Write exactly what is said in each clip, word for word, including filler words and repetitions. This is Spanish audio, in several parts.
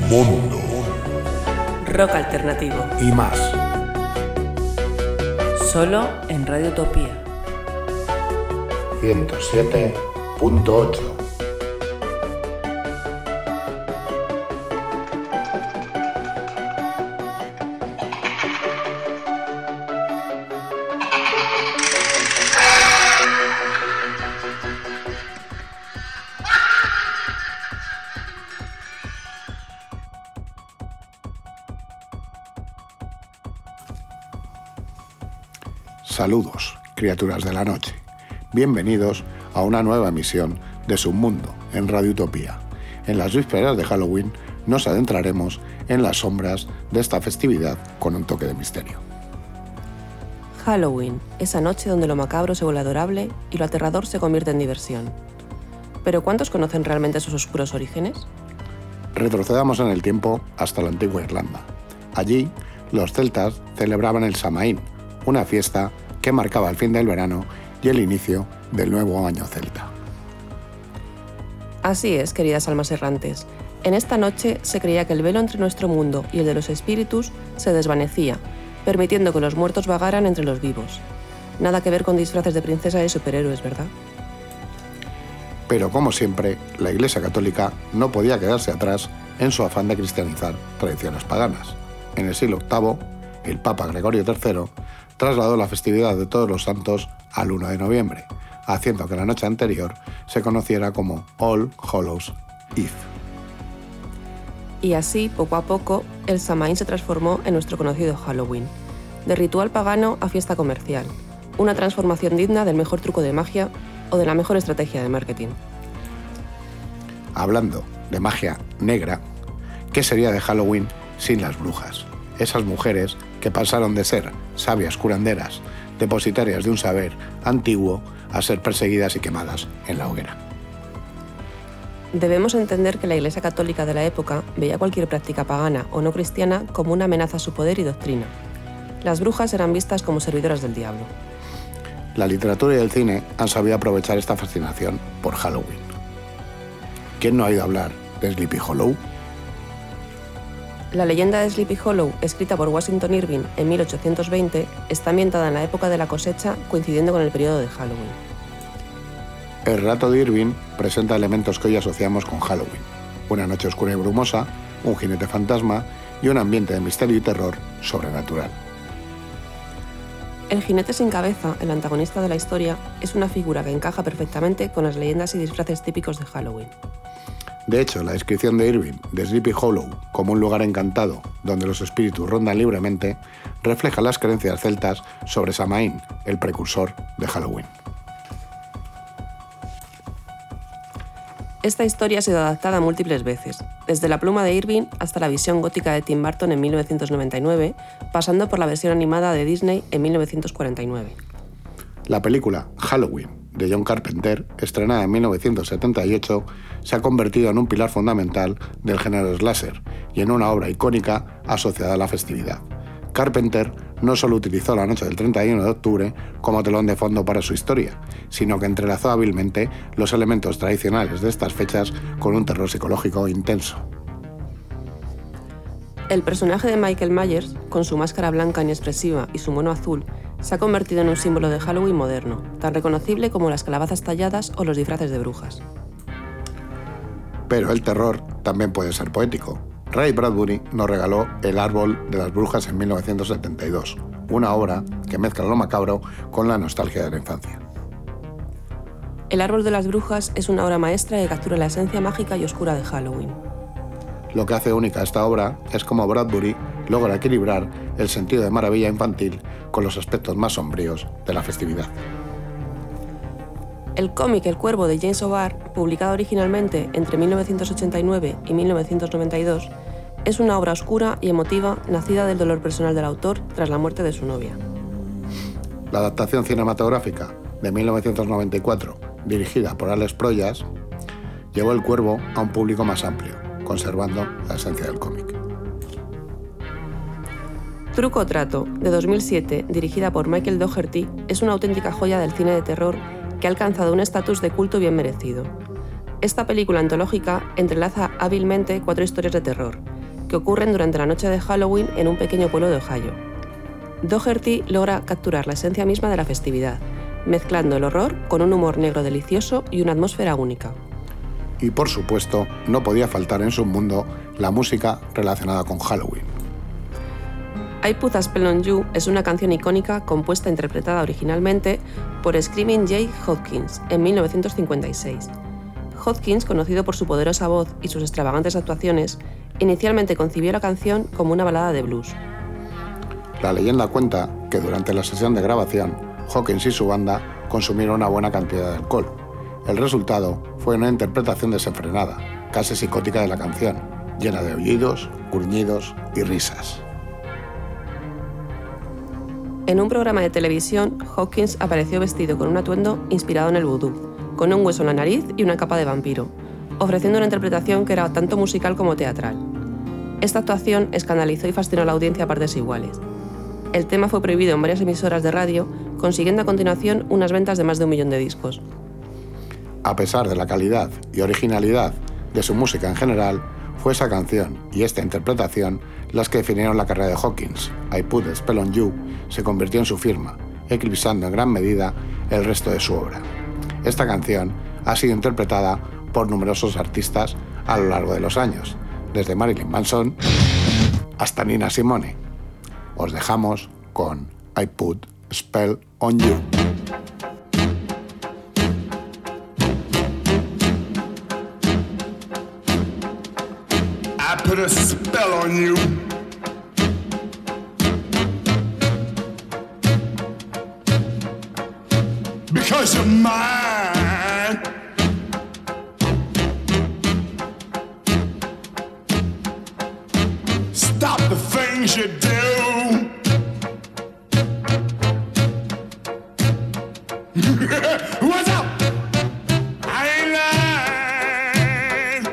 mundo, rock alternativo y más. Solo en Radio Utopía ciento siete punto ocho. Saludos, criaturas de la noche. Bienvenidos a una nueva emisión de Submundo en Radio Utopía. En las vísperas de Halloween nos adentraremos en las sombras de esta festividad con un toque de misterio. Halloween, esa noche donde lo macabro se vuelve adorable y lo aterrador se convierte en diversión. ¿Pero cuántos conocen realmente sus oscuros orígenes? Retrocedamos en el tiempo hasta la antigua Irlanda. Allí, los celtas celebraban el Samaín, una fiesta que marcaba el fin del verano y el inicio del nuevo año celta. Así es, queridas almas errantes. En esta noche se creía que el velo entre nuestro mundo y el de los espíritus se desvanecía, permitiendo que los muertos vagaran entre los vivos. Nada que ver con disfraces de princesa y superhéroes, ¿verdad? Pero como siempre, la Iglesia Católica no podía quedarse atrás en su afán de cristianizar tradiciones paganas. En el siglo octavo, el Papa Gregorio tercero trasladó la festividad de Todos los Santos al uno de noviembre, haciendo que la noche anterior se conociera como All Hallows Eve. Y así, poco a poco, el Samaín se transformó en nuestro conocido Halloween, de ritual pagano a fiesta comercial, una transformación digna del mejor truco de magia o de la mejor estrategia de marketing. Hablando de magia negra, ¿qué sería de Halloween sin las brujas? Esas mujeres que pasaron de ser sabias curanderas, depositarias de un saber antiguo, a ser perseguidas y quemadas en la hoguera. Debemos entender que la Iglesia Católica de la época veía cualquier práctica pagana o no cristiana como una amenaza a su poder y doctrina. Las brujas eran vistas como servidoras del diablo. La literatura y el cine han sabido aprovechar esta fascinación por Halloween. ¿Quién no ha oído hablar de Sleepy Hollow? La leyenda de Sleepy Hollow, escrita por Washington Irving en mil ochocientos veinte, está ambientada en la época de la cosecha, coincidiendo con el periodo de Halloween. El relato de Irving presenta elementos que hoy asociamos con Halloween: una noche oscura y brumosa, un jinete fantasma y un ambiente de misterio y terror sobrenatural. El jinete sin cabeza, el antagonista de la historia, es una figura que encaja perfectamente con las leyendas y disfraces típicos de Halloween. De hecho, la descripción de Irving de Sleepy Hollow como un lugar encantado donde los espíritus rondan libremente refleja las creencias celtas sobre Samaín, el precursor de Halloween. Esta historia ha sido adaptada múltiples veces, desde la pluma de Irving hasta la visión gótica de Tim Burton en mil novecientos noventa y nueve, pasando por la versión animada de Disney en mil novecientos cuarenta y nueve. La película Halloween, de John Carpenter, estrenada en mil novecientos setenta y ocho, se ha convertido en un pilar fundamental del género slasher y en una obra icónica asociada a la festividad. Carpenter no solo utilizó la noche del treinta y uno de octubre como telón de fondo para su historia, sino que entrelazó hábilmente los elementos tradicionales de estas fechas con un terror psicológico intenso. El personaje de Michael Myers, con su máscara blanca inexpresiva y su mono azul, se ha convertido en un símbolo de Halloween moderno, tan reconocible como las calabazas talladas o los disfraces de brujas. Pero el terror también puede ser poético. Ray Bradbury nos regaló El árbol de las brujas en mil novecientos setenta y dos, una obra que mezcla lo macabro con la nostalgia de la infancia. El árbol de las brujas es una obra maestra que captura la esencia mágica y oscura de Halloween. Lo que hace única esta obra es cómo Bradbury logra equilibrar el sentido de maravilla infantil con los aspectos más sombríos de la festividad. El cómic El Cuervo de James O'Barr, publicado originalmente entre mil novecientos ochenta y nueve y mil novecientos noventa y dos, es una obra oscura y emotiva nacida del dolor personal del autor tras la muerte de su novia. La adaptación cinematográfica de mil novecientos noventa y cuatro, dirigida por Alex Proyas, llevó El Cuervo a un público más amplio, conservando la esencia del cómic. Truco o Trato, de dos mil siete, dirigida por Michael Dougherty, es una auténtica joya del cine de terror que ha alcanzado un estatus de culto bien merecido. Esta película antológica entrelaza hábilmente cuatro historias de terror, que ocurren durante la noche de Halloween en un pequeño pueblo de Ohio. Doherty logra capturar la esencia misma de la festividad, mezclando el horror con un humor negro delicioso y una atmósfera única. Y por supuesto, no podía faltar en su mundo la música relacionada con Halloween. I Put a Spell on You es una canción icónica compuesta e interpretada originalmente por Screaming Jay Hawkins en mil novecientos cincuenta y seis. Hawkins, conocido por su poderosa voz y sus extravagantes actuaciones, inicialmente concibió la canción como una balada de blues. La leyenda cuenta que durante la sesión de grabación, Hawkins y su banda consumieron una buena cantidad de alcohol. El resultado fue una interpretación desenfrenada, casi psicótica de la canción, llena de aullidos, gruñidos y risas. En un programa de televisión, Hawkins apareció vestido con un atuendo inspirado en el vudú, con un hueso en la nariz y una capa de vampiro, ofreciendo una interpretación que era tanto musical como teatral. Esta actuación escandalizó y fascinó a la audiencia a partes iguales. El tema fue prohibido en varias emisoras de radio, consiguiendo a continuación unas ventas de más de un millón de discos. A pesar de la calidad y originalidad de su música en general, fue esa canción y esta interpretación las que definieron la carrera de Hawkins. I Put a Spell on You se convirtió en su firma, eclipsando en gran medida el resto de su obra. Esta canción ha sido interpretada por numerosos artistas a lo largo de los años, desde Marilyn Manson hasta Nina Simone. Os dejamos con I Put a Spell on You. I put a spell on you. Because you're mine. Stop the things you do. What's up? I ain't lying.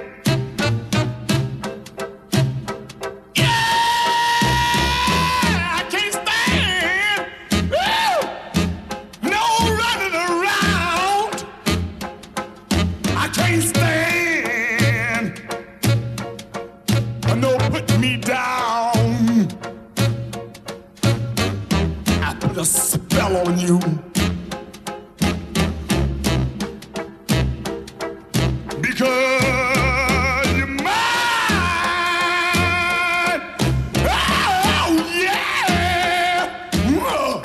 Yeah, I can't stand. Woo! No running around. I can't stand. No put me down. I put a spell on you. Because you're mine. Oh, yeah. Whoa.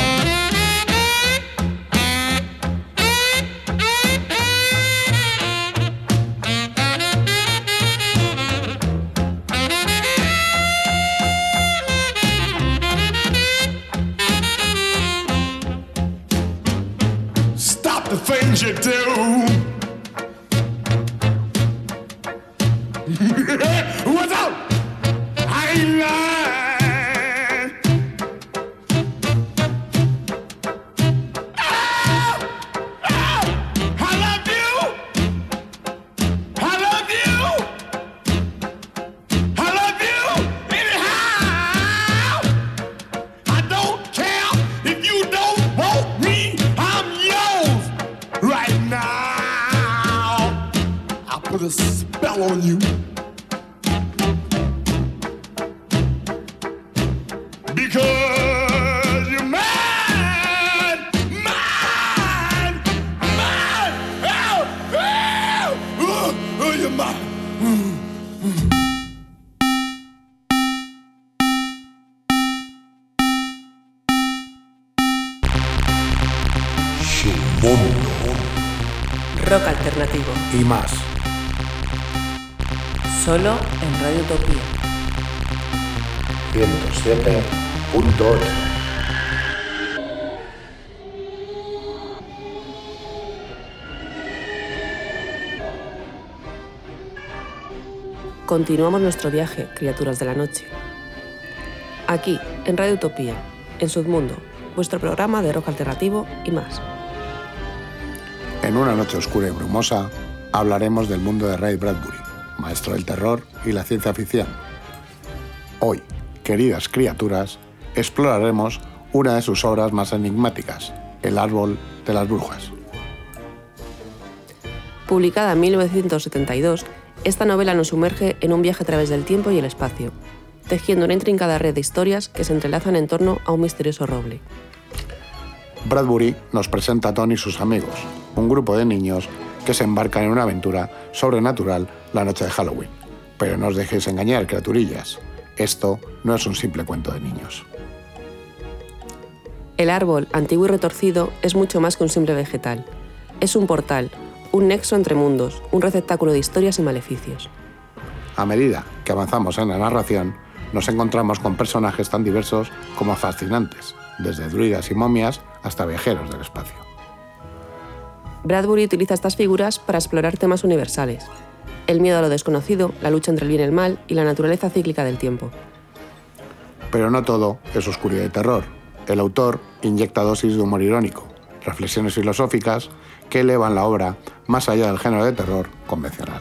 Stop the things you do. What's up? I ain't lying. Oh, oh, I love you. I love you. I love you anyhow. I don't care if you don't want me. I'm yours right now. I put a spell on you. Because you're mine, mine, mine. Oh, oh, oh, oh, you're mine. Su mundo Rock alternativo, y más. solo en Radio Utopía. ciento siete punto ocho. Continuamos nuestro viaje, criaturas de la noche. Aquí, en Radio Utopía, en Submundo, vuestro programa de rock alternativo y más. En una noche oscura y brumosa, hablaremos del mundo de Ray Bradbury, maestro del terror y la ciencia ficción. Hoy, queridas criaturas, exploraremos una de sus obras más enigmáticas, El árbol de las brujas. Publicada en mil novecientos setenta y dos, Esta novela nos sumerge en un viaje a través del tiempo y el espacio, tejiendo una intrincada red de historias que se entrelazan en torno a un misterioso roble. Bradbury nos presenta a Tom y sus amigos, un grupo de niños que se embarcan en una aventura sobrenatural la noche de Halloween. Pero no os dejéis engañar, criaturillas. Esto no es un simple cuento de niños. El árbol, antiguo y retorcido, es mucho más que un simple vegetal. Es un portal, un nexo entre mundos, un receptáculo de historias y maleficios. A medida que avanzamos en la narración, nos encontramos con personajes tan diversos como fascinantes, desde druidas y momias hasta viajeros del espacio. Bradbury utiliza estas figuras para explorar temas universales: el miedo a lo desconocido, la lucha entre el bien y el mal y la naturaleza cíclica del tiempo. Pero no todo es oscuridad y terror. El autor inyecta dosis de humor irónico, reflexiones filosóficas que elevan la obra más allá del género de terror convencional.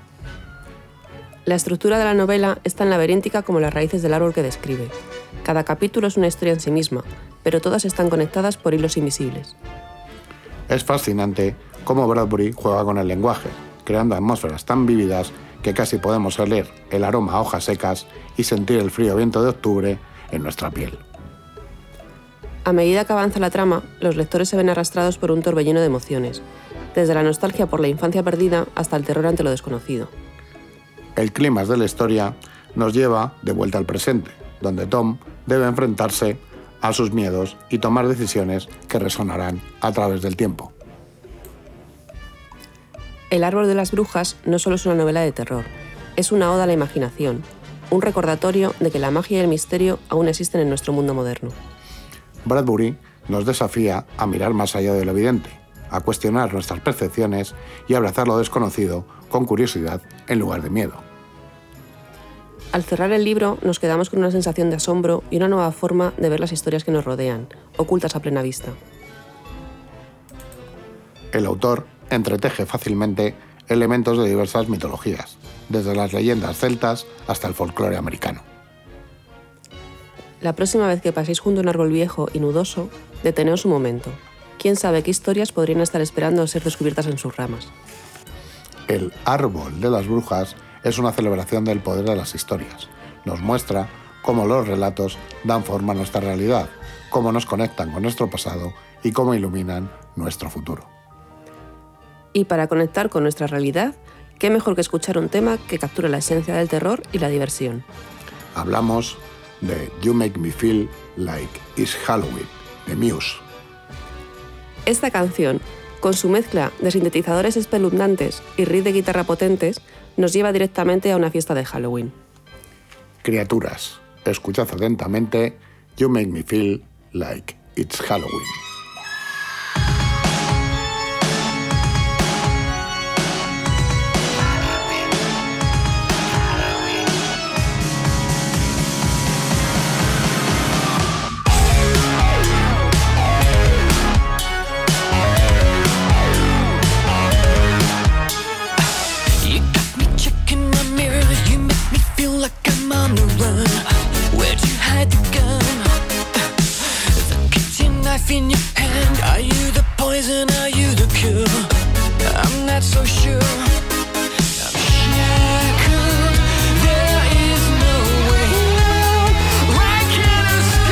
La estructura de la novela es tan laberíntica como las raíces del árbol que describe. Cada capítulo es una historia en sí misma, pero todas están conectadas por hilos invisibles. Es fascinante cómo Bradbury juega con el lenguaje, creando atmósferas tan vívidas que casi podemos oler el aroma a hojas secas y sentir el frío viento de octubre en nuestra piel. A medida que avanza la trama, los lectores se ven arrastrados por un torbellino de emociones, desde la nostalgia por la infancia perdida hasta el terror ante lo desconocido. El clímax de la historia nos lleva de vuelta al presente, donde Tom debe enfrentarse a sus miedos y tomar decisiones que resonarán a través del tiempo. El árbol de las brujas no solo es una novela de terror, es una oda a la imaginación, un recordatorio de que la magia y el misterio aún existen en nuestro mundo moderno. Bradbury nos desafía a mirar más allá de lo evidente, a cuestionar nuestras percepciones y abrazar lo desconocido con curiosidad en lugar de miedo. Al cerrar el libro nos quedamos con una sensación de asombro y una nueva forma de ver las historias que nos rodean, ocultas a plena vista. El autor entreteje fácilmente elementos de diversas mitologías, desde las leyendas celtas hasta el folclore americano. La próxima vez que paséis junto a un árbol viejo y nudoso, deteneos un momento. ¿Quién sabe qué historias podrían estar esperando ser descubiertas en sus ramas? El árbol de las brujas es una celebración del poder de las historias. Nos muestra cómo los relatos dan forma a nuestra realidad, cómo nos conectan con nuestro pasado y cómo iluminan nuestro futuro. Y para conectar con nuestra realidad, qué mejor que escuchar un tema que capture la esencia del terror y la diversión. Hablamos de You Make Me Feel Like It's Halloween, de Muse. Esta canción, con su mezcla de sintetizadores espeluznantes y riffs de guitarra potentes, nos lleva directamente a una fiesta de Halloween. Criaturas, escuchad atentamente You Make Me Feel Like It's Halloween. In your hand, are you the poison, are you the cure? I'm not so sure. I'm shackled, there is no way out. I can't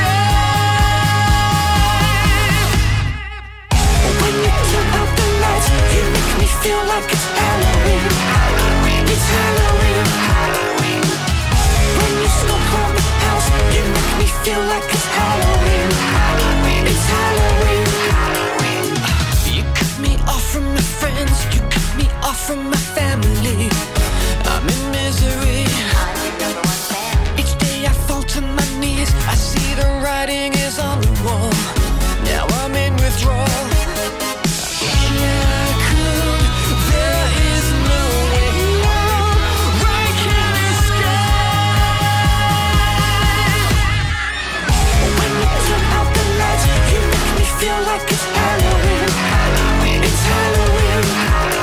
escape. When you turn out the lights, you make me feel like it's Halloween. Halloween, it's Halloween. Halloween. When you smoke on the house, you make me feel like it's Halloween. Halloween, it's Halloween. Halloween. You cut me off from my friends, you cut me off from my family. I'm in misery. Each day I fall to my knees, I see the writing is on the wall. Now I'm in withdrawal. Shackled, there is no way out. I can't escape. When you turn out the lights, you make me feel like it's Halloween. Halloween, it's Halloween. Halloween.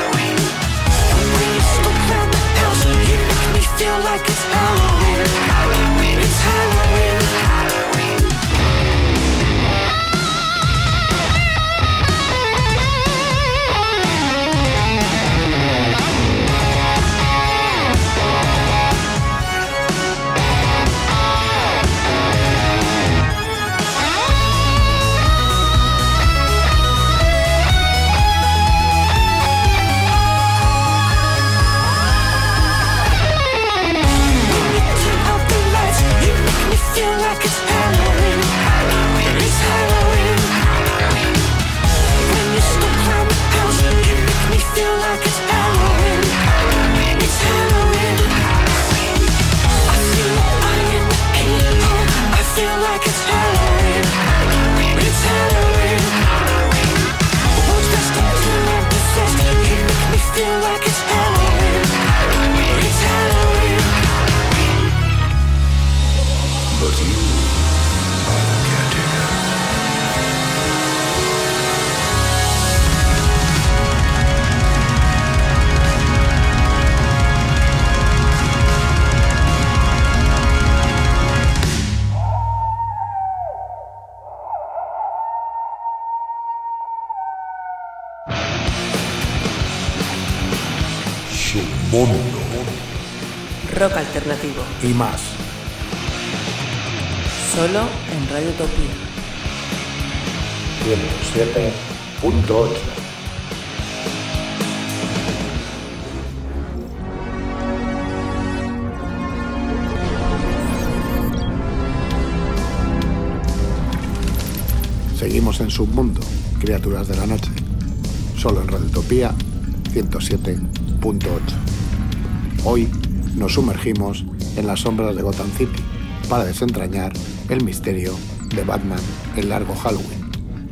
like it's Halloween. It's Halloween. I feel iron people. I feel like it's Halloween. It's Halloween. What's dressed up to and possessed? You make me feel like it's Halloween. It's Halloween. But you are the caretaker. Mundo Rock alternativo. y más. Solo en Radio Utopía. ciento siete punto ocho. Seguimos en Submundo, criaturas de la noche. Solo en Radio Utopía ciento siete punto ocho. Hoy nos sumergimos en las sombras de Gotham City para desentrañar el misterio de Batman, el largo Halloween.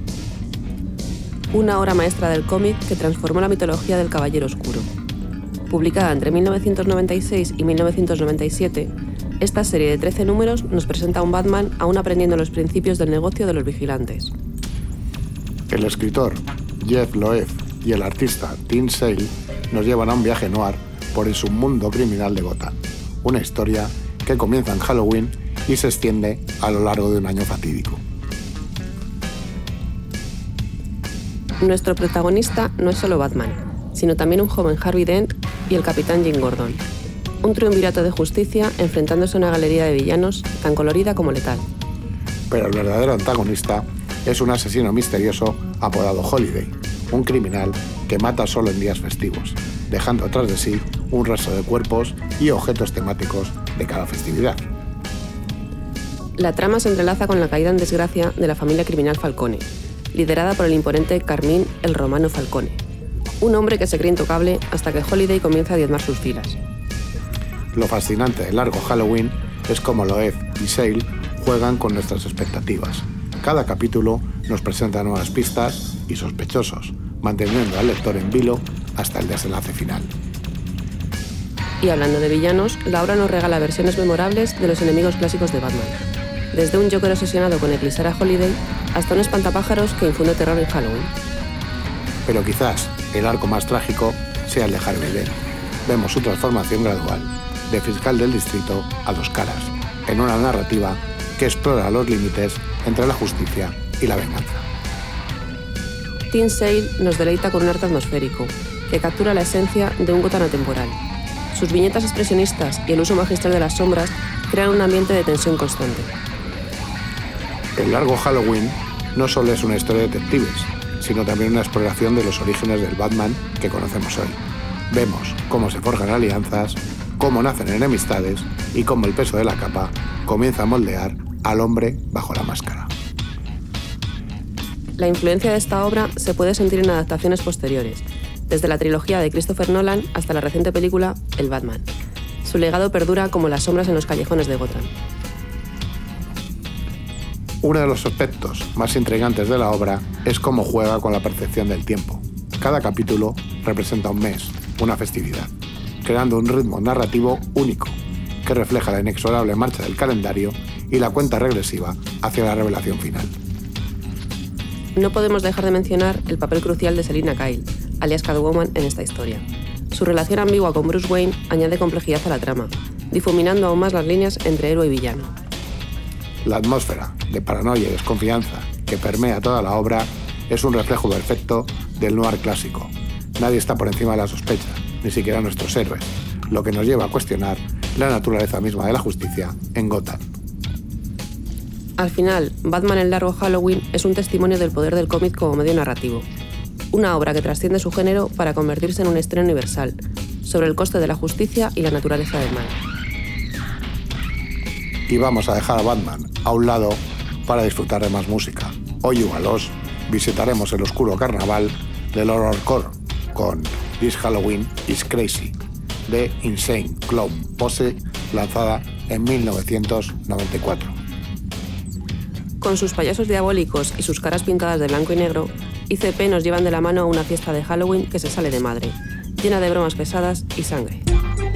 Una obra maestra del cómic que transformó la mitología del Caballero Oscuro. Publicada entre mil novecientos noventa y seis y mil novecientos noventa y siete, esta serie de trece números nos presenta a un Batman aún aprendiendo los principios del negocio de los vigilantes. El escritor Jeff Loeb y el artista Tim Sale nos llevan a un viaje noir por el submundo criminal de Gotham, una historia que comienza en Halloween y se extiende a lo largo de un año fatídico. Nuestro protagonista no es solo Batman, sino también un joven Harvey Dent y el capitán Jim Gordon, un triunvirato de justicia enfrentándose a una galería de villanos tan colorida como letal. Pero el verdadero antagonista es un asesino misterioso apodado Holiday, un criminal que mata solo en días festivos, dejando tras de sí un resto de cuerpos y objetos temáticos de cada festividad. La trama se entrelaza con la caída en desgracia de la familia criminal Falcone, liderada por el imponente Carmine el Romano Falcone, un hombre que se cree intocable hasta que Holiday comienza a diezmar sus filas. Lo fascinante del largo Halloween es cómo Loeb y Sale juegan con nuestras expectativas. Cada capítulo nos presenta nuevas pistas y sospechosos, manteniendo al lector en vilo hasta el desenlace final. Y hablando de villanos, la obra nos regala versiones memorables de los enemigos clásicos de Batman, desde un Joker obsesionado con eclipsar a Holiday hasta un espantapájaros que infunde terror en Halloween. Pero quizás el arco más trágico sea el de Harvey Dent. Vemos su transformación gradual, de fiscal del distrito a dos caras, en una narrativa que explora los límites entre la justicia y la venganza. Tim Sale nos deleita con un arte atmosférico, que captura la esencia de un Gotham atemporal. Sus viñetas expresionistas y el uso magistral de las sombras crean un ambiente de tensión constante. El largo Halloween no solo es una historia de detectives, sino también una exploración de los orígenes del Batman que conocemos hoy. Vemos cómo se forjan alianzas, cómo nacen enemistades y cómo el peso de la capa comienza a moldear al hombre bajo la máscara. La influencia de esta obra se puede sentir en adaptaciones posteriores, desde la trilogía de Christopher Nolan hasta la reciente película El Batman. Su legado perdura como las sombras en los callejones de Gotham. Uno de los aspectos más intrigantes de la obra es cómo juega con la percepción del tiempo. Cada capítulo representa un mes, una festividad, creando un ritmo narrativo único que refleja la inexorable marcha del calendario y la cuenta regresiva hacia la revelación final. No podemos dejar de mencionar el papel crucial de Selina Kyle, alias Catwoman, en esta historia. Su relación ambigua con Bruce Wayne añade complejidad a la trama, difuminando aún más las líneas entre héroe y villano. La atmósfera de paranoia y desconfianza que permea toda la obra es un reflejo perfecto del noir clásico. Nadie está por encima de la sospecha, ni siquiera nuestros héroes, lo que nos lleva a cuestionar la naturaleza misma de la justicia en Gotham. Al final, Batman el largo Halloween es un testimonio del poder del cómic como medio narrativo. Una obra que trasciende su género para convertirse en un estreno universal, sobre el coste de la justicia y la naturaleza del mal. Y vamos a dejar a Batman a un lado para disfrutar de más música. Hoy igualos visitaremos el oscuro carnaval del horrorcore con This Halloween is Crazy, de Insane Clown Posse, lanzada en mil novecientos noventa y cuatro. Con sus payasos diabólicos y sus caras pintadas de blanco y negro, I C P nos llevan de la mano a una fiesta de Halloween que se sale de madre, llena de bromas pesadas y sangre.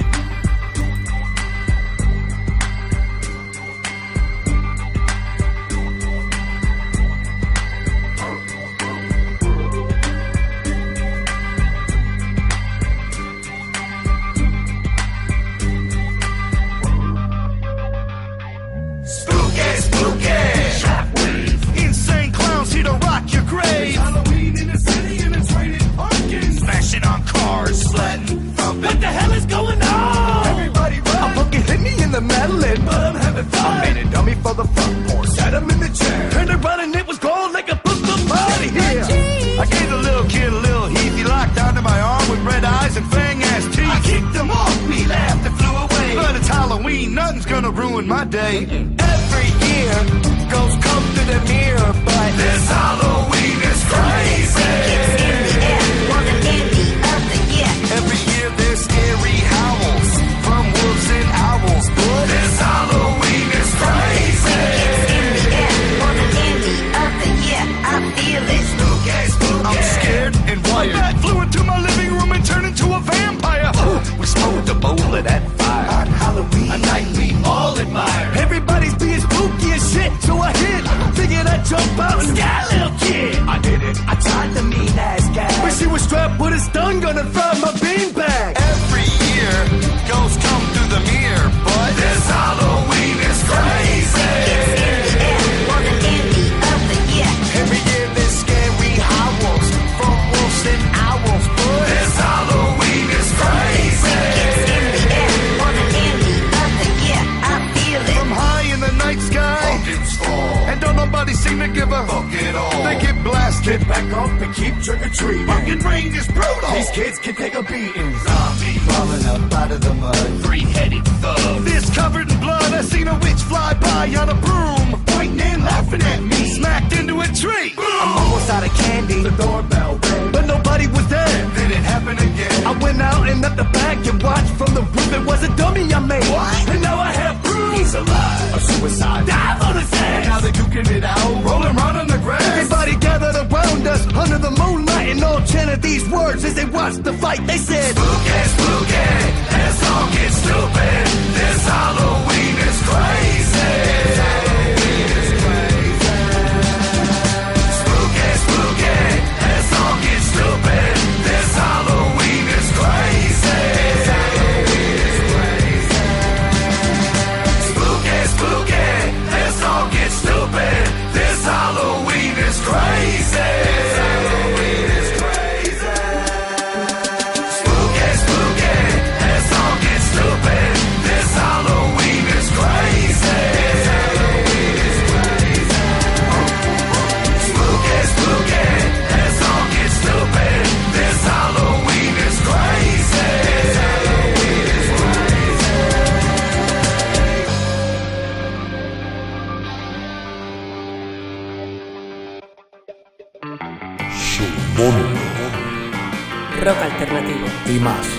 Rock alternativo y más.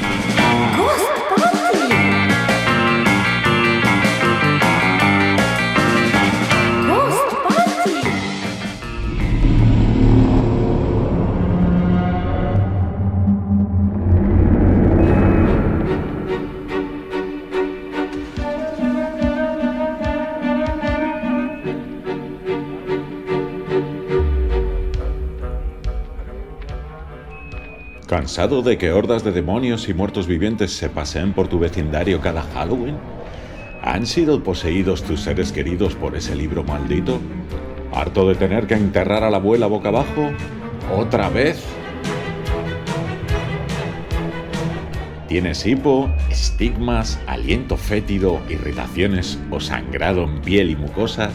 ¿Cansado de que hordas de demonios y muertos vivientes se paseen por tu vecindario cada Halloween? ¿Han sido poseídos tus seres queridos por ese libro maldito? ¿Harto de tener que enterrar a la abuela boca abajo? ¿Otra vez? ¿Tienes hipo, estigmas, aliento fétido, irritaciones o sangrado en piel y mucosas?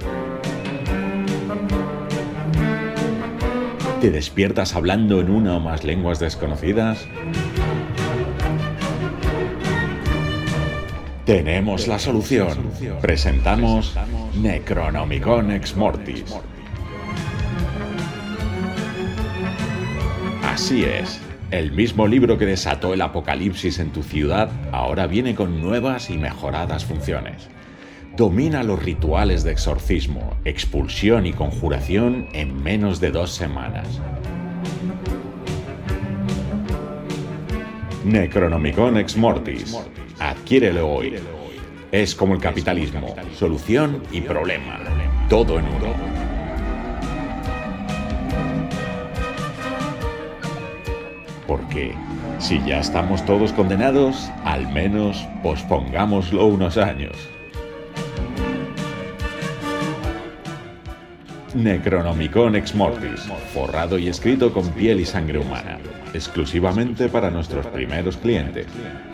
¿Te despiertas hablando en una o más lenguas desconocidas? Tenemos la solución. Presentamos Necronomicon Ex Mortis. Así es, El mismo libro que desató el apocalipsis en tu ciudad ahora viene con nuevas y mejoradas funciones. Domina los rituales de exorcismo, expulsión y conjuración en menos de dos semanas. Necronomicon Ex Mortis. Adquiérelo hoy. Es como el capitalismo, solución y problema, todo en uno. Porque si ya estamos todos condenados, al menos pospongámoslo unos años. Necronomicon Ex Mortis, forrado y escrito con piel y sangre humana, exclusivamente para nuestros primeros clientes.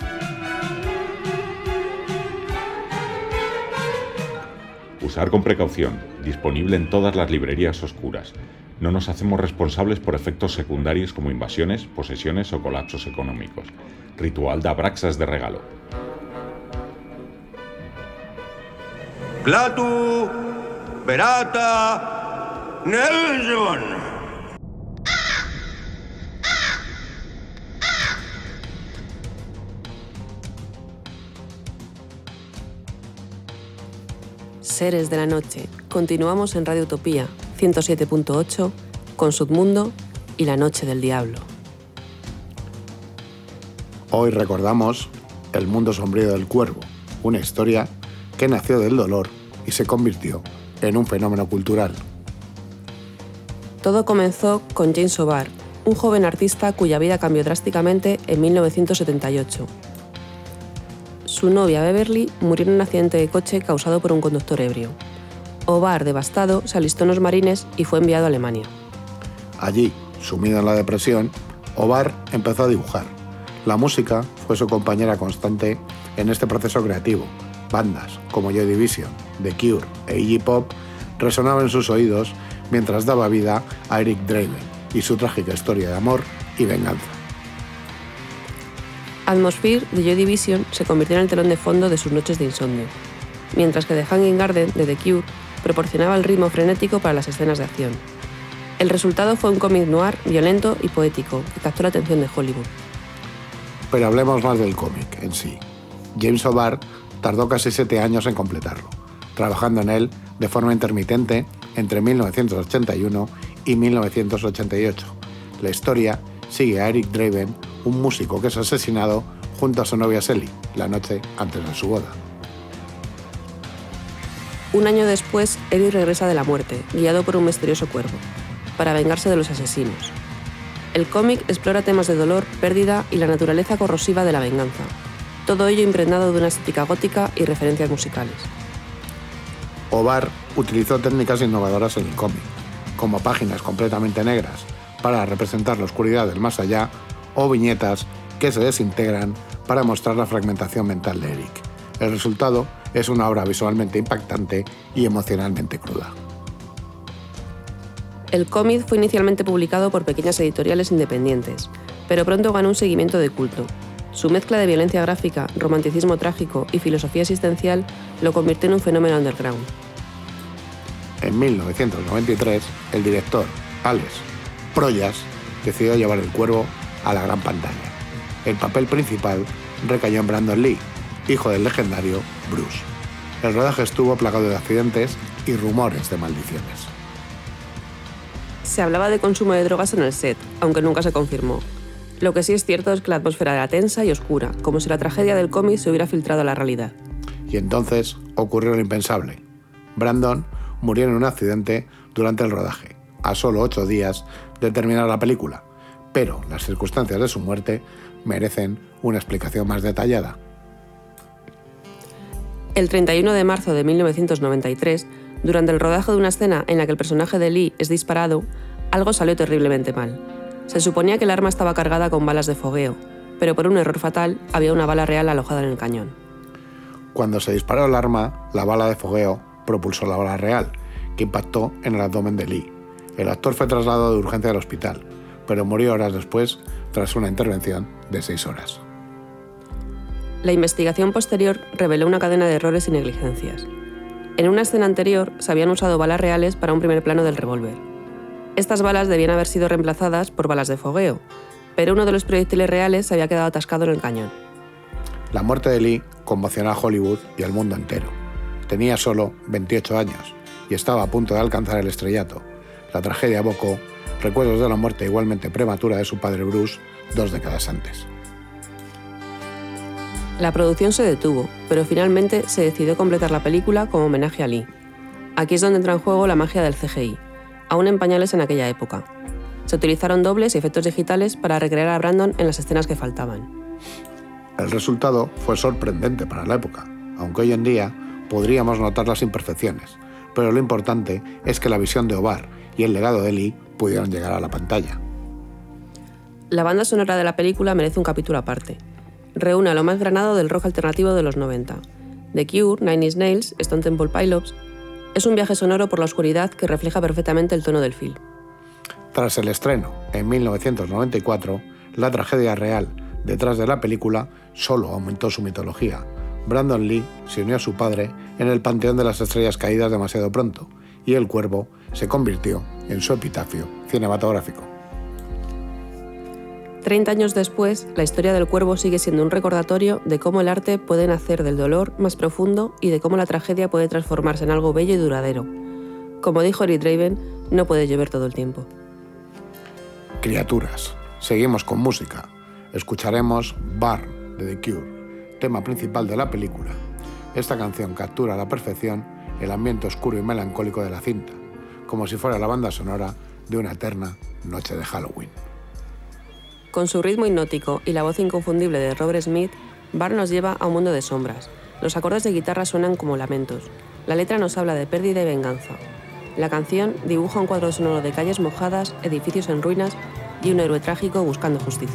Usar con precaución, disponible en todas las librerías oscuras. No nos hacemos responsables por efectos secundarios como invasiones, posesiones o colapsos económicos. Ritual de Abraxas de regalo. Clatu, Berata, Nelson. Seres de la noche. Continuamos en Radio Utopía ciento siete punto ocho con Submundo y La Noche del Diablo. Hoy recordamos El mundo sombrío del cuervo, una historia que nació del dolor y se convirtió en un fenómeno cultural. Todo comenzó con James O'Barr, un joven artista cuya vida cambió drásticamente en mil novecientos setenta y ocho. Su novia Beverly murió en un accidente de coche causado por un conductor ebrio. O'Barr, devastado, se alistó en los Marines y fue enviado a Alemania. Allí, sumido en la depresión, O'Barr empezó a dibujar. La música fue su compañera constante en este proceso creativo. Bandas como Joy Division, The Cure e Iggy Pop resonaban en sus oídos mientras daba vida a Eric Draven y su trágica historia de amor y venganza. Atmosphere de Joy Division se convirtió en el telón de fondo de sus noches de insomnio, mientras que The Hanging Garden de The Cure proporcionaba el ritmo frenético para las escenas de acción. El resultado fue un cómic noir violento y poético que captó la atención de Hollywood. Pero hablemos más del cómic en sí. James O'Barr tardó casi siete años en completarlo, trabajando en él de forma intermitente entre mil novecientos ochenta y uno y mil novecientos ochenta y ocho. La historia sigue a Eric Draven, un músico que es asesinado junto a su novia Sally, la noche antes de su boda. Un año después, Eric regresa de la muerte, guiado por un misterioso cuervo, para vengarse de los asesinos. El cómic explora temas de dolor, pérdida y la naturaleza corrosiva de la venganza, todo ello impregnado de una estética gótica y referencias musicales. O'Barr utilizó técnicas innovadoras en el cómic, como páginas completamente negras para representar la oscuridad del más allá o viñetas que se desintegran para mostrar la fragmentación mental de Eric. El resultado es una obra visualmente impactante y emocionalmente cruda. El cómic fue inicialmente publicado por pequeñas editoriales independientes, pero pronto ganó un seguimiento de culto. Su mezcla de violencia gráfica, romanticismo trágico y filosofía existencial lo convirtió en un fenómeno underground. En mil novecientos noventa y tres, el director Alex Proyas decidió llevar El Cuervo a la gran pantalla. El papel principal recayó en Brandon Lee, hijo del legendario Bruce. El rodaje estuvo plagado de accidentes y rumores de maldiciones. Se hablaba de consumo de drogas en el set, aunque nunca se confirmó. Lo que sí es cierto es que la atmósfera era tensa y oscura, como si la tragedia del cómic se hubiera filtrado a la realidad. Y entonces ocurrió lo impensable. Brandon murió en un accidente durante el rodaje, a solo ocho días de terminar la película, pero las circunstancias de su muerte merecen una explicación más detallada. El treinta y uno de marzo de mil novecientos noventa y tres, durante el rodaje de una escena en la que el personaje de Lee es disparado, algo salió terriblemente mal. Se suponía que el arma estaba cargada con balas de fogueo, pero por un error fatal había una bala real alojada en el cañón. Cuando se disparó el arma, la bala de fogueo propulsó la bala real, que impactó en el abdomen de Lee. El actor fue trasladado de urgencia al hospital, pero murió horas después tras una intervención de seis horas. La investigación posterior reveló una cadena de errores y negligencias. En una escena anterior se habían usado balas reales para un primer plano del revólver. Estas balas debían haber sido reemplazadas por balas de fogueo, pero uno de los proyectiles reales se había quedado atascado en el cañón. La muerte de Lee conmocionó a Hollywood y al mundo entero. Tenía solo veintiocho años y estaba a punto de alcanzar el estrellato. La tragedia evocó recuerdos de la muerte igualmente prematura de su padre Bruce dos décadas antes. La producción se detuvo, pero finalmente se decidió completar la película como homenaje a Lee. Aquí es donde entra en juego la magia del C G I, aún en pañales en aquella época. Se utilizaron dobles y efectos digitales para recrear a Brandon en las escenas que faltaban. El resultado fue sorprendente para la época, aunque hoy en día podríamos notar las imperfecciones, pero lo importante es que la visión de O'Barr y el legado de Lee pudieron llegar a la pantalla. La banda sonora de la película merece un capítulo aparte. Reúne a lo más granado del rock alternativo de los noventa. The Cure, Nine Inch Nails, Stone Temple Pilots. Es un viaje sonoro por la oscuridad que refleja perfectamente el tono del film. Tras el estreno, en mil novecientos noventa y cuatro, la tragedia real detrás de la película solo aumentó su mitología. Brandon Lee se unió a su padre en el panteón de las estrellas caídas demasiado pronto, y El Cuervo se convirtió en su epitafio cinematográfico. Treinta años después, la historia del Cuervo sigue siendo un recordatorio de cómo el arte puede nacer del dolor más profundo y de cómo la tragedia puede transformarse en algo bello y duradero. Como dijo Eric Draven, no puede llover todo el tiempo. Criaturas. Seguimos con música. Escucharemos Burn de The Cure, tema principal de la película. Esta canción captura a la perfección el ambiente oscuro y melancólico de la cinta, como si fuera la banda sonora de una eterna noche de Halloween. Con su ritmo hipnótico y la voz inconfundible de Robert Smith, Burn nos lleva a un mundo de sombras. Los acordes de guitarra suenan como lamentos. La letra nos habla de pérdida y venganza. La canción dibuja un cuadro sonoro de calles mojadas, edificios en ruinas y un héroe trágico buscando justicia.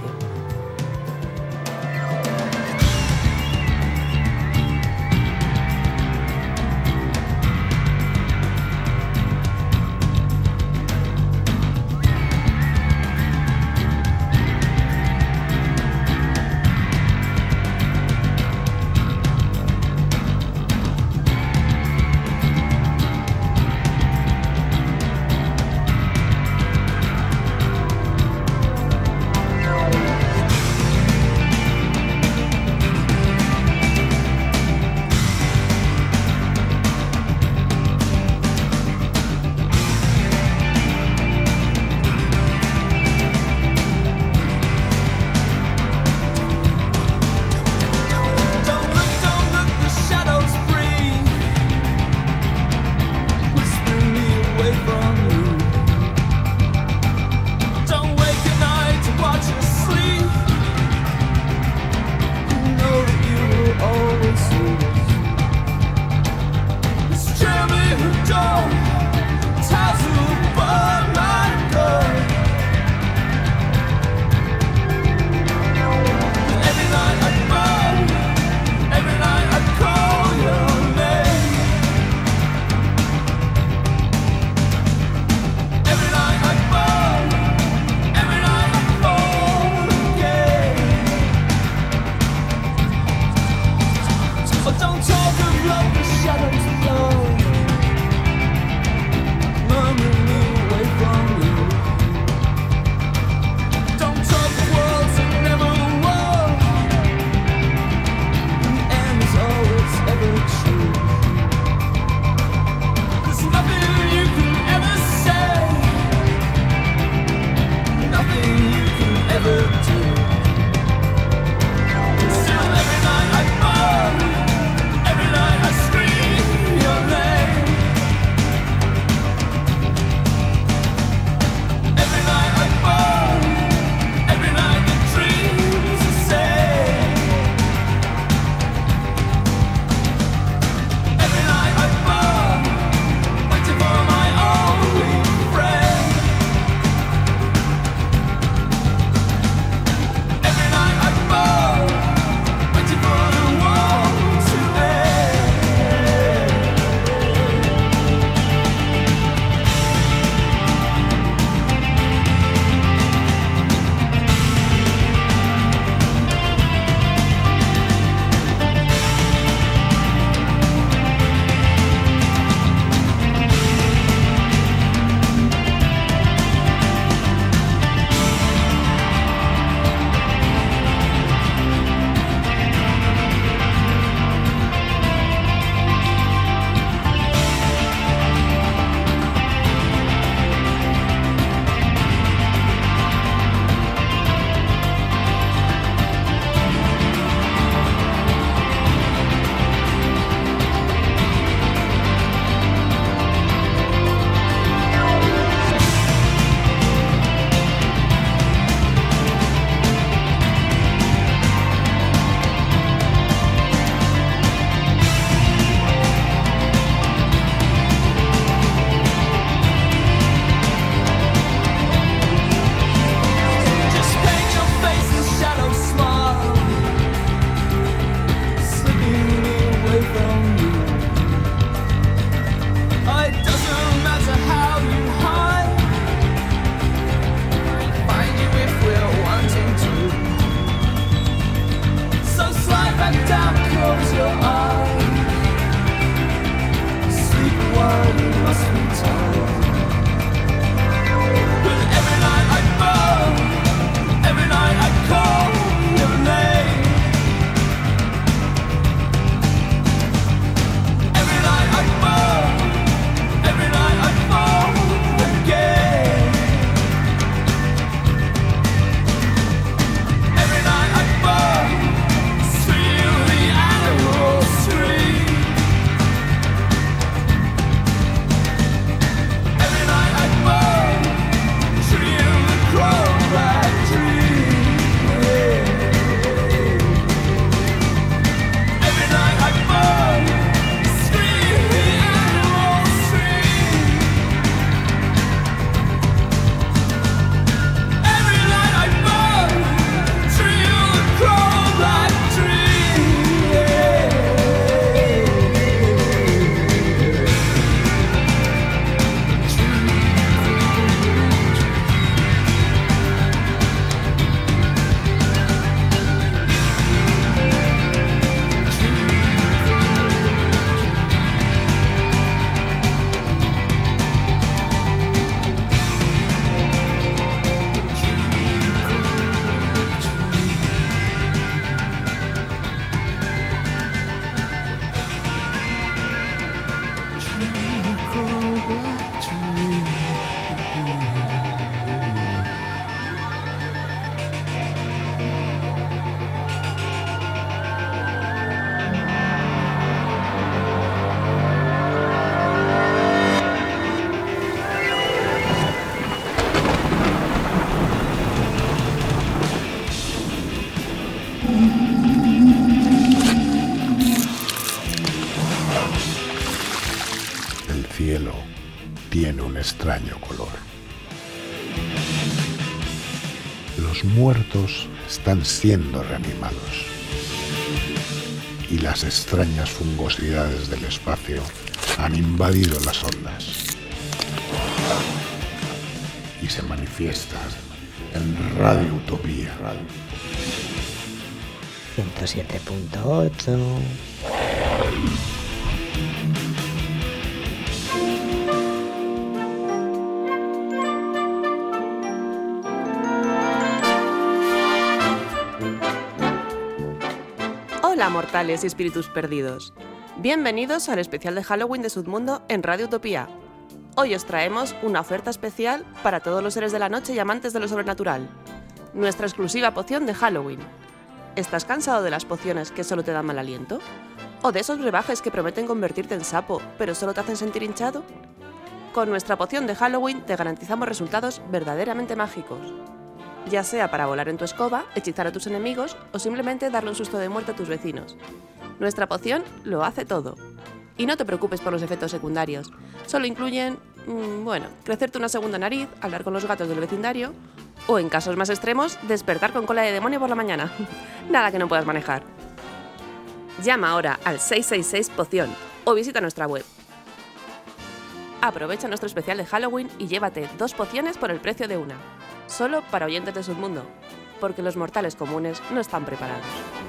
cielo tiene un extraño color. Los muertos están siendo reanimados y las extrañas fungosidades del espacio han invadido las ondas y se manifiestan en Radio Utopía. ciento siete punto ocho. Hola mortales y espíritus perdidos. Bienvenidos al especial de Halloween de Submundo en Radio Utopía. Hoy os traemos una oferta especial para todos los seres de la noche y amantes de lo sobrenatural. Nuestra exclusiva poción de Halloween. ¿Estás cansado de las pociones que solo te dan mal aliento? ¿O de esos brebajes que prometen convertirte en sapo, pero solo te hacen sentir hinchado? Con nuestra poción de Halloween te garantizamos resultados verdaderamente mágicos. Ya sea para volar en tu escoba, hechizar a tus enemigos o simplemente darle un susto de muerte a tus vecinos. Nuestra poción lo hace todo. Y no te preocupes por los efectos secundarios. Solo incluyen, mmm, bueno, crecerte una segunda nariz, hablar con los gatos del vecindario o, en casos más extremos, despertar con cola de demonio por la mañana. Nada que no puedas manejar. Llama ahora al seis seis seis poción o visita nuestra web. Aprovecha nuestro especial de Halloween y llévate dos pociones por el precio de una. Solo para oyentes de Submundo, porque los mortales comunes no están preparados.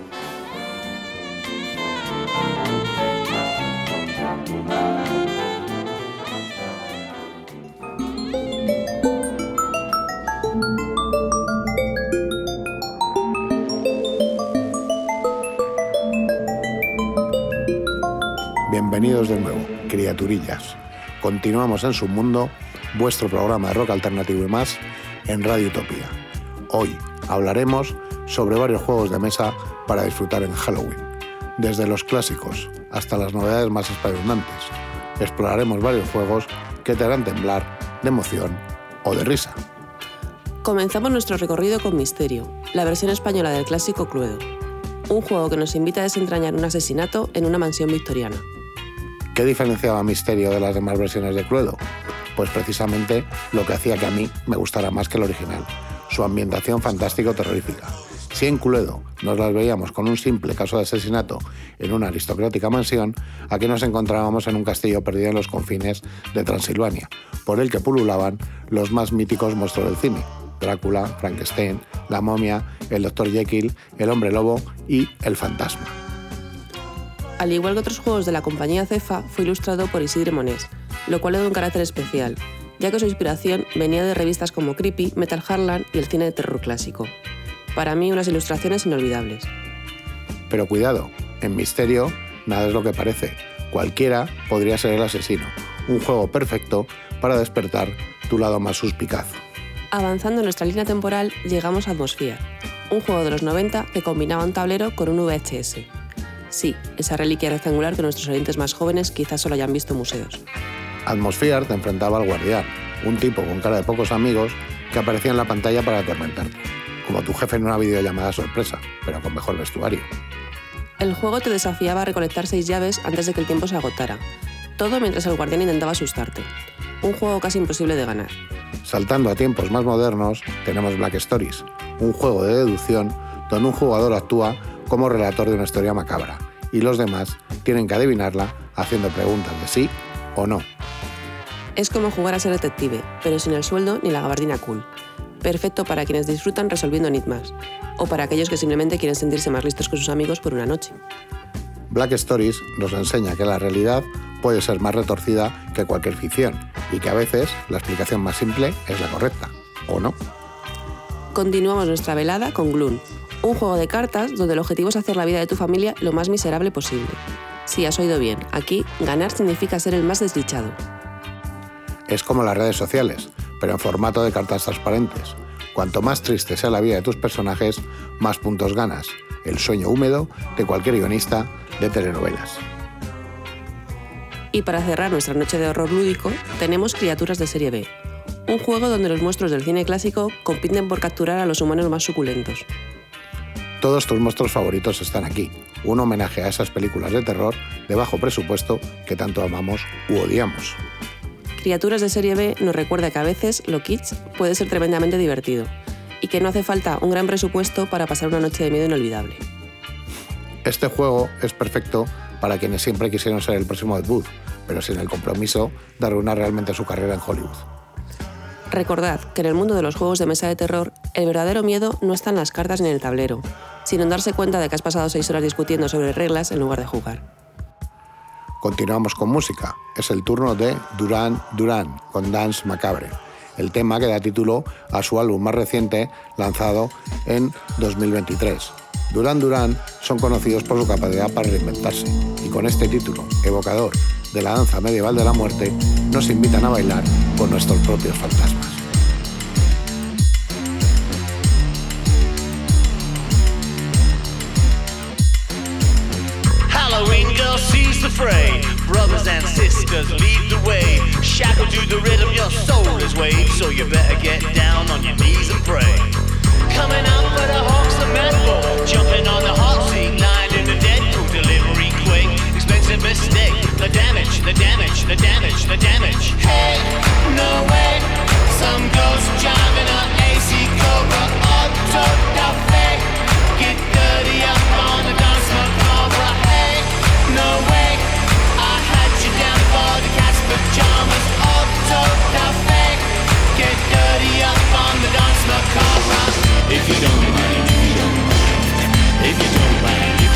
Bienvenidos de nuevo, criaturillas. Continuamos en Submundo, vuestro programa de rock alternativo y más, en Radio Utopía. Hoy hablaremos sobre varios juegos de mesa para disfrutar en Halloween. Desde los clásicos hasta las novedades más espeluznantes, exploraremos varios juegos que te harán temblar de emoción o de risa. Comenzamos nuestro recorrido con Misterio, la versión española del clásico Cluedo. Un juego que nos invita a desentrañar un asesinato en una mansión victoriana. ¿Qué diferenciaba Misterio de las demás versiones de Cluedo? Pues precisamente lo que hacía que a mí me gustara más que el original, su ambientación fantástico-terrorífica. Si en Cluedo nos las veíamos con un simple caso de asesinato en una aristocrática mansión, aquí nos encontrábamos en un castillo perdido en los confines de Transilvania, por el que pululaban los más míticos monstruos del cine: Drácula, Frankenstein, la momia, el doctor Jekyll, el hombre lobo y el fantasma. Al igual que otros juegos de la compañía Cefa, fue ilustrado por Isidre Monés, lo cual le da un carácter especial, ya que su inspiración venía de revistas como Creepy, Metal Heartland y el cine de terror clásico. Para mí, unas ilustraciones inolvidables. Pero cuidado, en Misterio nada es lo que parece. Cualquiera podría ser el asesino. Un juego perfecto para despertar tu lado más suspicaz. Avanzando en nuestra línea temporal, llegamos a Atmosphere, un juego de los noventa que combinaba un tablero con un V H S. Sí, esa reliquia rectangular que nuestros oyentes más jóvenes quizás solo hayan visto en museos. Atmosphere te enfrentaba al guardián, un tipo con cara de pocos amigos que aparecía en la pantalla para atormentarte, como tu jefe en una videollamada sorpresa, pero con mejor vestuario. El juego te desafiaba a recolectar seis llaves antes de que el tiempo se agotara, todo mientras el guardián intentaba asustarte. Un juego casi imposible de ganar. Saltando a tiempos más modernos, tenemos Black Stories, un juego de deducción donde un jugador actúa como relator de una historia macabra y los demás tienen que adivinarla haciendo preguntas de sí o no. Es como jugar a ser detective, pero sin el sueldo ni la gabardina cool. Perfecto para quienes disfrutan resolviendo enigmas, o para aquellos que simplemente quieren sentirse más listos que sus amigos por una noche. Black Stories nos enseña que la realidad puede ser más retorcida que cualquier ficción y que a veces la explicación más simple es la correcta, ¿o no? Continuamos nuestra velada con Gloom, un juego de cartas donde el objetivo es hacer la vida de tu familia lo más miserable posible. Sí, has oído bien, aquí ganar significa ser el más desdichado. Es como las redes sociales, pero en formato de cartas transparentes. Cuanto más triste sea la vida de tus personajes, más puntos ganas. El sueño húmedo de cualquier guionista de telenovelas. Y para cerrar nuestra noche de horror lúdico, tenemos Criaturas de Serie B, un juego donde los monstruos del cine clásico compiten por capturar a los humanos más suculentos. Todos tus monstruos favoritos están aquí, un homenaje a esas películas de terror de bajo presupuesto que tanto amamos u odiamos. Criaturas de Serie B nos recuerda que a veces lo kitsch puede ser tremendamente divertido y que no hace falta un gran presupuesto para pasar una noche de miedo inolvidable. Este juego es perfecto para quienes siempre quisieron ser el próximo Ed Wood, pero sin el compromiso de arruinar realmente su carrera en Hollywood. Recordad que en el mundo de los juegos de mesa de terror, el verdadero miedo no está en las cartas ni en el tablero, sino en darse cuenta de que has pasado seis horas discutiendo sobre reglas en lugar de jugar. Continuamos con música. Es el turno de Duran Duran con Dance Macabre, el tema que da título a su álbum más reciente lanzado en dos mil veintitrés. Duran Duran son conocidos por su capacidad para reinventarse y con este título, evocador de la danza medieval de la muerte, nos invitan a bailar con nuestros propios fantasmas. Halloween girl sees the fray. Brothers and sisters lead the way. Shackled to the rhythm, your soul is weighed, so you better get down on your knees and pray. Coming out for the hawks, the metal, jumping on the hot seat, lying in the Deadpool delivery quick. Expensive mistake, the damage, the damage, the damage, the damage. Hey, no way, some ghost driving a A C Cobra Auto da Fe. Get dirty up on the dance macabre. Hey, no way, I had you down for the cat's pajamas. Auto da Fe. Get dirty up on the dance macabre. If you don't mind, if you don't mind, if you don't mind.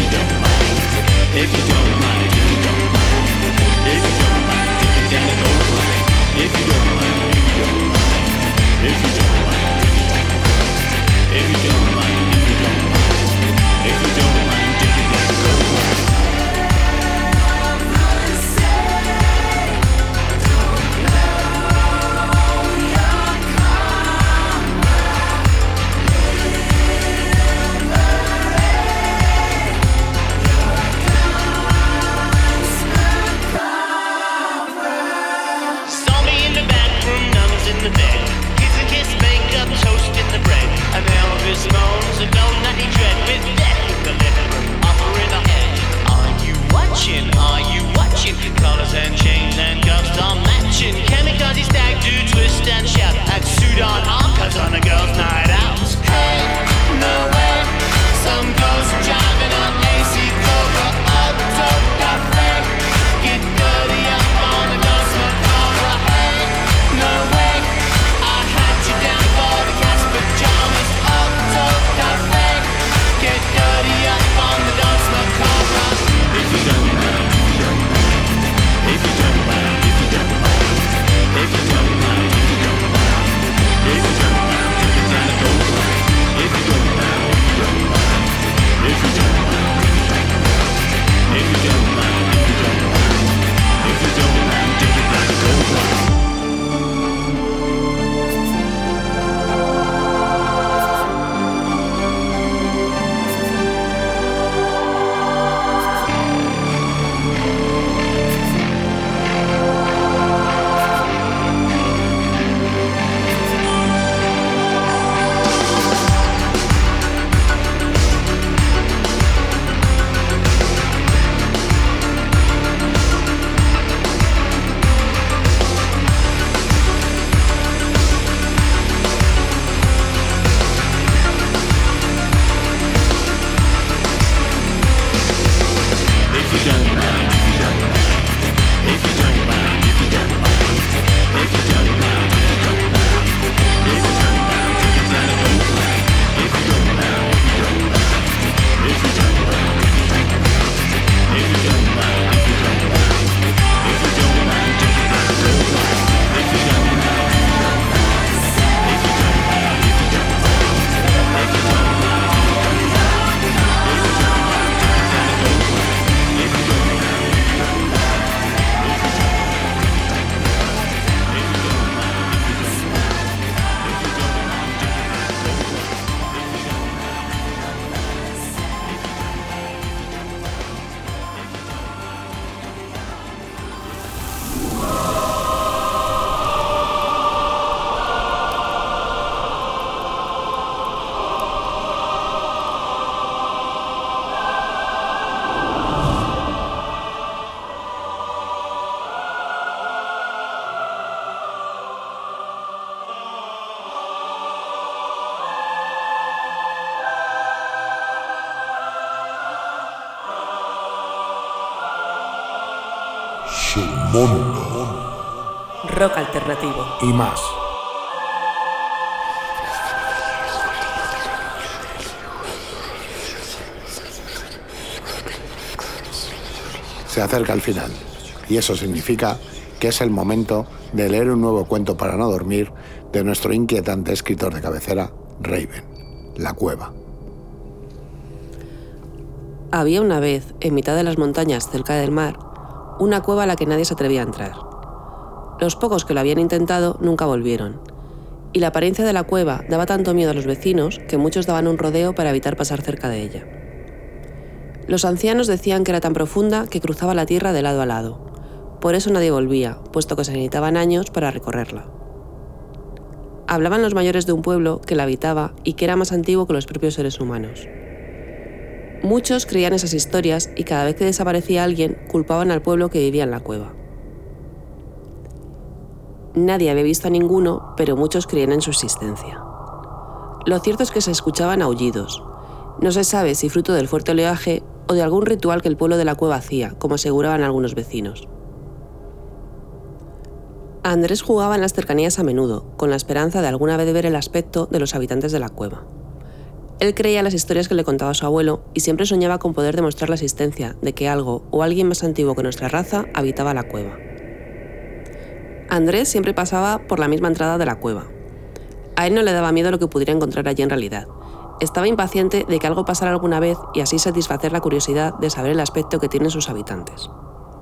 Su mundo. Rock alternativo. Y más. Se acerca el final, y eso significa que es el momento de leer un nuevo cuento para no dormir de nuestro inquietante escritor de cabecera, Raven, La Cueva. Había una vez, en mitad de las montañas cerca del mar, una cueva a la que nadie se atrevía a entrar. Los pocos que lo habían intentado nunca volvieron, y la apariencia de la cueva daba tanto miedo a los vecinos que muchos daban un rodeo para evitar pasar cerca de ella. Los ancianos decían que era tan profunda que cruzaba la tierra de lado a lado. Por eso nadie volvía, puesto que se necesitaban años para recorrerla. Hablaban los mayores de un pueblo que la habitaba y que era más antiguo que los propios seres humanos. Muchos creían esas historias y cada vez que desaparecía alguien, culpaban al pueblo que vivía en la cueva. Nadie había visto a ninguno, pero muchos creían en su existencia. Lo cierto es que se escuchaban aullidos. No se sabe si fruto del fuerte oleaje o de algún ritual que el pueblo de la cueva hacía, como aseguraban algunos vecinos. Andrés jugaba en las cercanías a menudo, con la esperanza de alguna vez ver el aspecto de los habitantes de la cueva. Él creía las historias que le contaba su abuelo y siempre soñaba con poder demostrar la existencia de que algo o alguien más antiguo que nuestra raza habitaba la cueva. Andrés siempre pasaba por la misma entrada de la cueva. A él no le daba miedo lo que pudiera encontrar allí en realidad. Estaba impaciente de que algo pasara alguna vez y así satisfacer la curiosidad de saber el aspecto que tienen sus habitantes.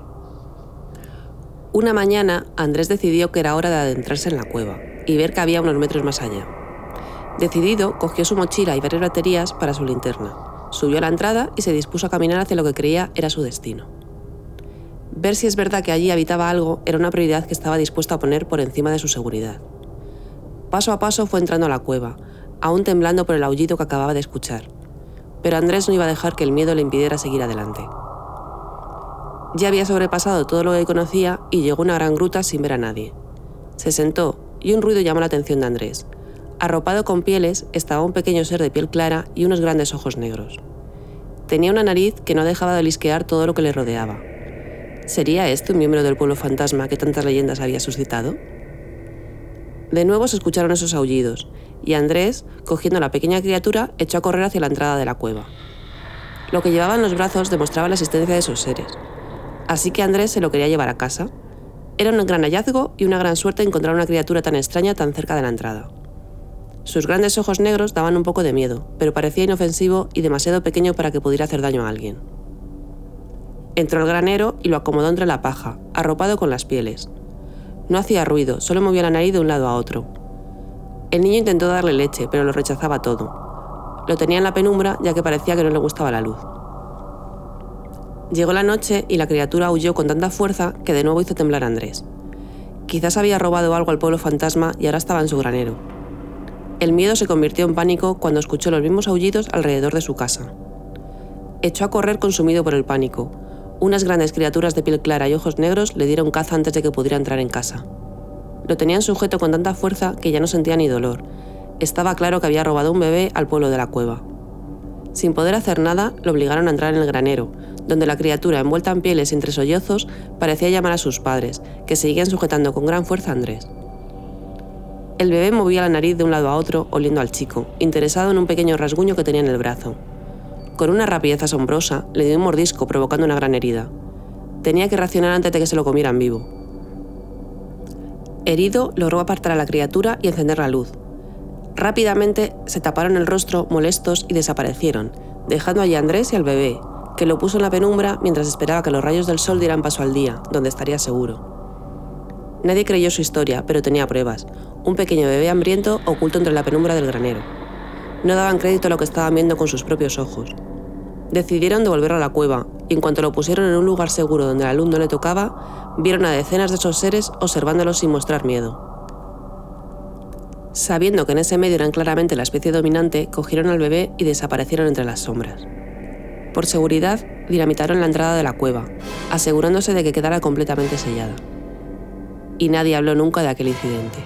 Una mañana, Andrés decidió que era hora de adentrarse en la cueva y ver qué había unos metros más allá. Decidido, cogió su mochila y varias baterías para su linterna, subió a la entrada y se dispuso a caminar hacia lo que creía era su destino. Ver si es verdad que allí habitaba algo era una prioridad que estaba dispuesto a poner por encima de su seguridad. Paso a paso fue entrando a la cueva, aún temblando por el aullido que acababa de escuchar. Pero Andrés no iba a dejar que el miedo le impidiera seguir adelante. Ya había sobrepasado todo lo que conocía y llegó a una gran gruta sin ver a nadie. Se sentó y un ruido llamó la atención de Andrés. Arropado con pieles estaba un pequeño ser de piel clara y unos grandes ojos negros. Tenía una nariz que no dejaba de olisquear todo lo que le rodeaba. ¿Sería este un miembro del pueblo fantasma que tantas leyendas había suscitado? De nuevo se escucharon esos aullidos, y Andrés, cogiendo a la pequeña criatura, echó a correr hacia la entrada de la cueva. Lo que llevaba en los brazos demostraba la existencia de esos seres, así que Andrés se lo quería llevar a casa. Era un gran hallazgo y una gran suerte encontrar una criatura tan extraña tan cerca de la entrada. Sus grandes ojos negros daban un poco de miedo, pero parecía inofensivo y demasiado pequeño para que pudiera hacer daño a alguien. Entró al granero y lo acomodó entre la paja, arropado con las pieles. No hacía ruido, solo movía la nariz de un lado a otro. El niño intentó darle leche, pero lo rechazaba todo. Lo tenía en la penumbra, ya que parecía que no le gustaba la luz. Llegó la noche y la criatura aulló con tanta fuerza que de nuevo hizo temblar a Andrés. Quizás había robado algo al pueblo fantasma y ahora estaba en su granero. El miedo se convirtió en pánico cuando escuchó los mismos aullidos alrededor de su casa. Echó a correr consumido por el pánico. Unas grandes criaturas de piel clara y ojos negros le dieron caza antes de que pudiera entrar en casa. Lo tenían sujeto con tanta fuerza que ya no sentía ni dolor. Estaba claro que había robado un bebé al pueblo de la cueva. Sin poder hacer nada, lo obligaron a entrar en el granero, donde la criatura envuelta en pieles y entre sollozos parecía llamar a sus padres, que seguían sujetando con gran fuerza a Andrés. El bebé movía la nariz de un lado a otro, oliendo al chico, interesado en un pequeño rasguño que tenía en el brazo. Con una rapidez asombrosa, le dio un mordisco provocando una gran herida. Tenía que reaccionar antes de que se lo comieran vivo. Herido, logró apartar a la criatura y encender la luz. Rápidamente se taparon el rostro, molestos, y desaparecieron, dejando allí a Andrés y al bebé, que lo puso en la penumbra mientras esperaba que los rayos del sol dieran paso al día, donde estaría seguro. Nadie creyó su historia, pero tenía pruebas. Un pequeño bebé hambriento oculto entre la penumbra del granero. No daban crédito a lo que estaban viendo con sus propios ojos. Decidieron devolverlo a la cueva, y en cuanto lo pusieron en un lugar seguro donde la luz no le tocaba, vieron a decenas de esos seres observándolos sin mostrar miedo. Sabiendo que en ese medio eran claramente la especie dominante, cogieron al bebé y desaparecieron entre las sombras. Por seguridad, dinamitaron la entrada de la cueva, asegurándose de que quedara completamente sellada. Y nadie habló nunca de aquel incidente.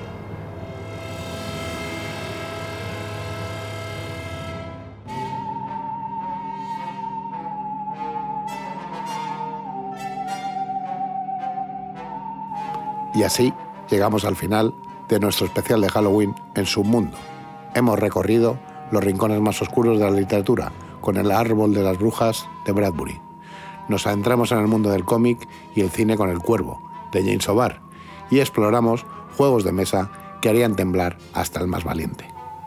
Y así llegamos al final de nuestro especial de Halloween en Submundo. Hemos recorrido los rincones más oscuros de la literatura con El árbol de las brujas de Bradbury. Nos adentramos en el mundo del cómic y el cine con El cuervo de James O'Barr y exploramos juegos de mesa que harían temblar hasta el más valiente.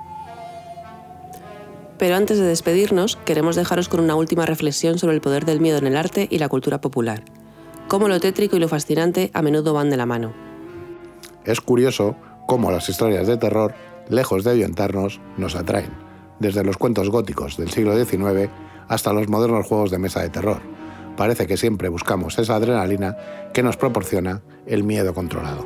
Pero antes de despedirnos, queremos dejaros con una última reflexión sobre el poder del miedo en el arte y la cultura popular. Cómo lo tétrico y lo fascinante a menudo van de la mano. Es curioso cómo las historias de terror, lejos de ahuyentarnos, nos atraen, desde los cuentos góticos del siglo diecinueve hasta los modernos juegos de mesa de terror. Parece que siempre buscamos esa adrenalina que nos proporciona el miedo controlado.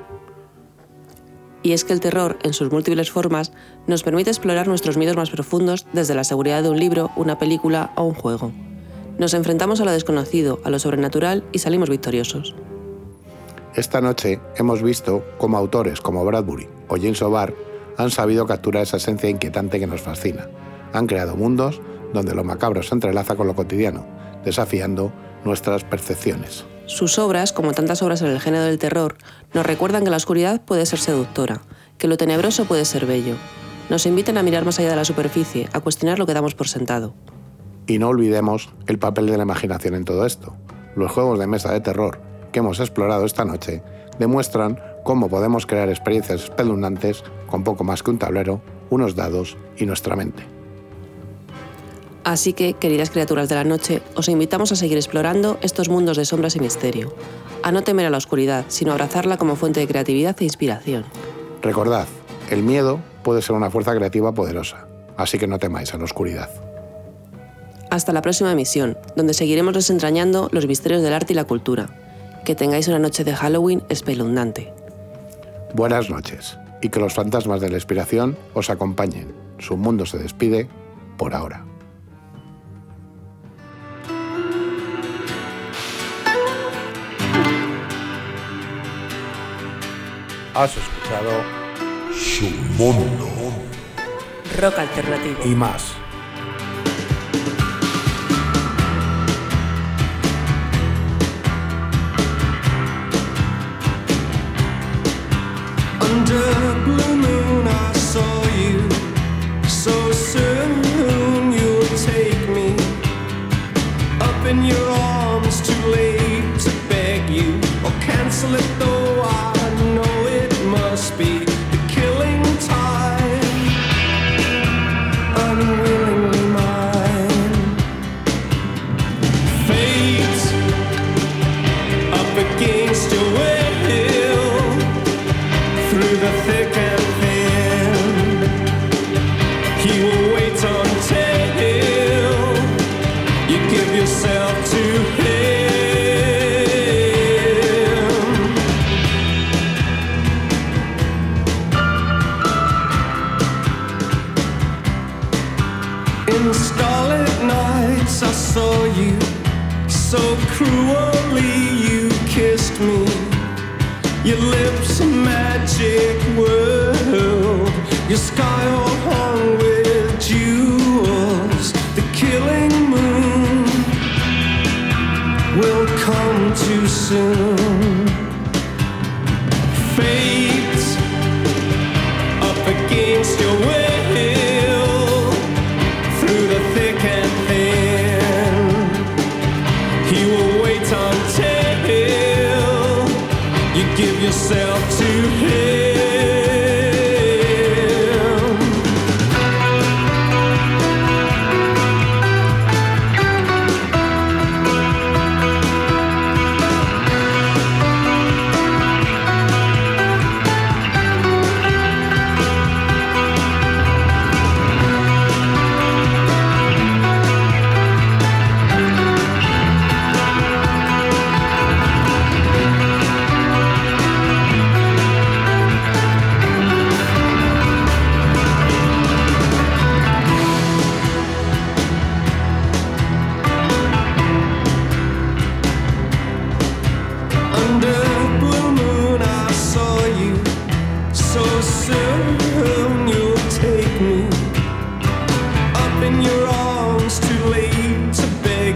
Y es que el terror, en sus múltiples formas, nos permite explorar nuestros miedos más profundos desde la seguridad de un libro, una película o un juego. Nos enfrentamos a lo desconocido, a lo sobrenatural y salimos victoriosos. Esta noche hemos visto cómo autores como Bradbury o James O'Barr han sabido capturar esa esencia inquietante que nos fascina. Han creado mundos donde lo macabro se entrelaza con lo cotidiano, desafiando nuestras percepciones. Sus obras, como tantas obras en el género del terror, nos recuerdan que la oscuridad puede ser seductora, que lo tenebroso puede ser bello. Nos invitan a mirar más allá de la superficie, a cuestionar lo que damos por sentado. Y no olvidemos el papel de la imaginación en todo esto. Los juegos de mesa de terror que hemos explorado esta noche demuestran cómo podemos crear experiencias espeluznantes con poco más que un tablero, unos dados y nuestra mente. Así que, queridas criaturas de la noche, os invitamos a seguir explorando estos mundos de sombras y misterio, a no temer a la oscuridad, sino abrazarla como fuente de creatividad e inspiración. Recordad, el miedo puede ser una fuerza creativa poderosa, así que no temáis a la oscuridad. Hasta la próxima emisión, donde seguiremos desentrañando los misterios del arte y la cultura. Que tengáis una noche de Halloween espeluznante. Buenas noches, y que los fantasmas de la inspiración os acompañen. Su mundo se despide por ahora. Has escuchado Submundo Rock alternativo y más. Under blue moon I saw you, so soon you'll take me up in your arms, too late to beg you or cancel it, though I know it must be the killing time, unwillingly mine. Fate up against your will, through the thick and thin, he will wait until you give yourself to him. In starlit nights I saw you, so cruelly you kissed me. Your lips a magic world, your sky all hung with jewels. The come too soon. Fate up against your will, through the thick and thin. He will wait until you give yourself to him.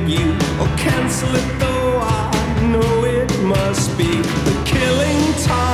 Cancel it though I know it must be the killing time.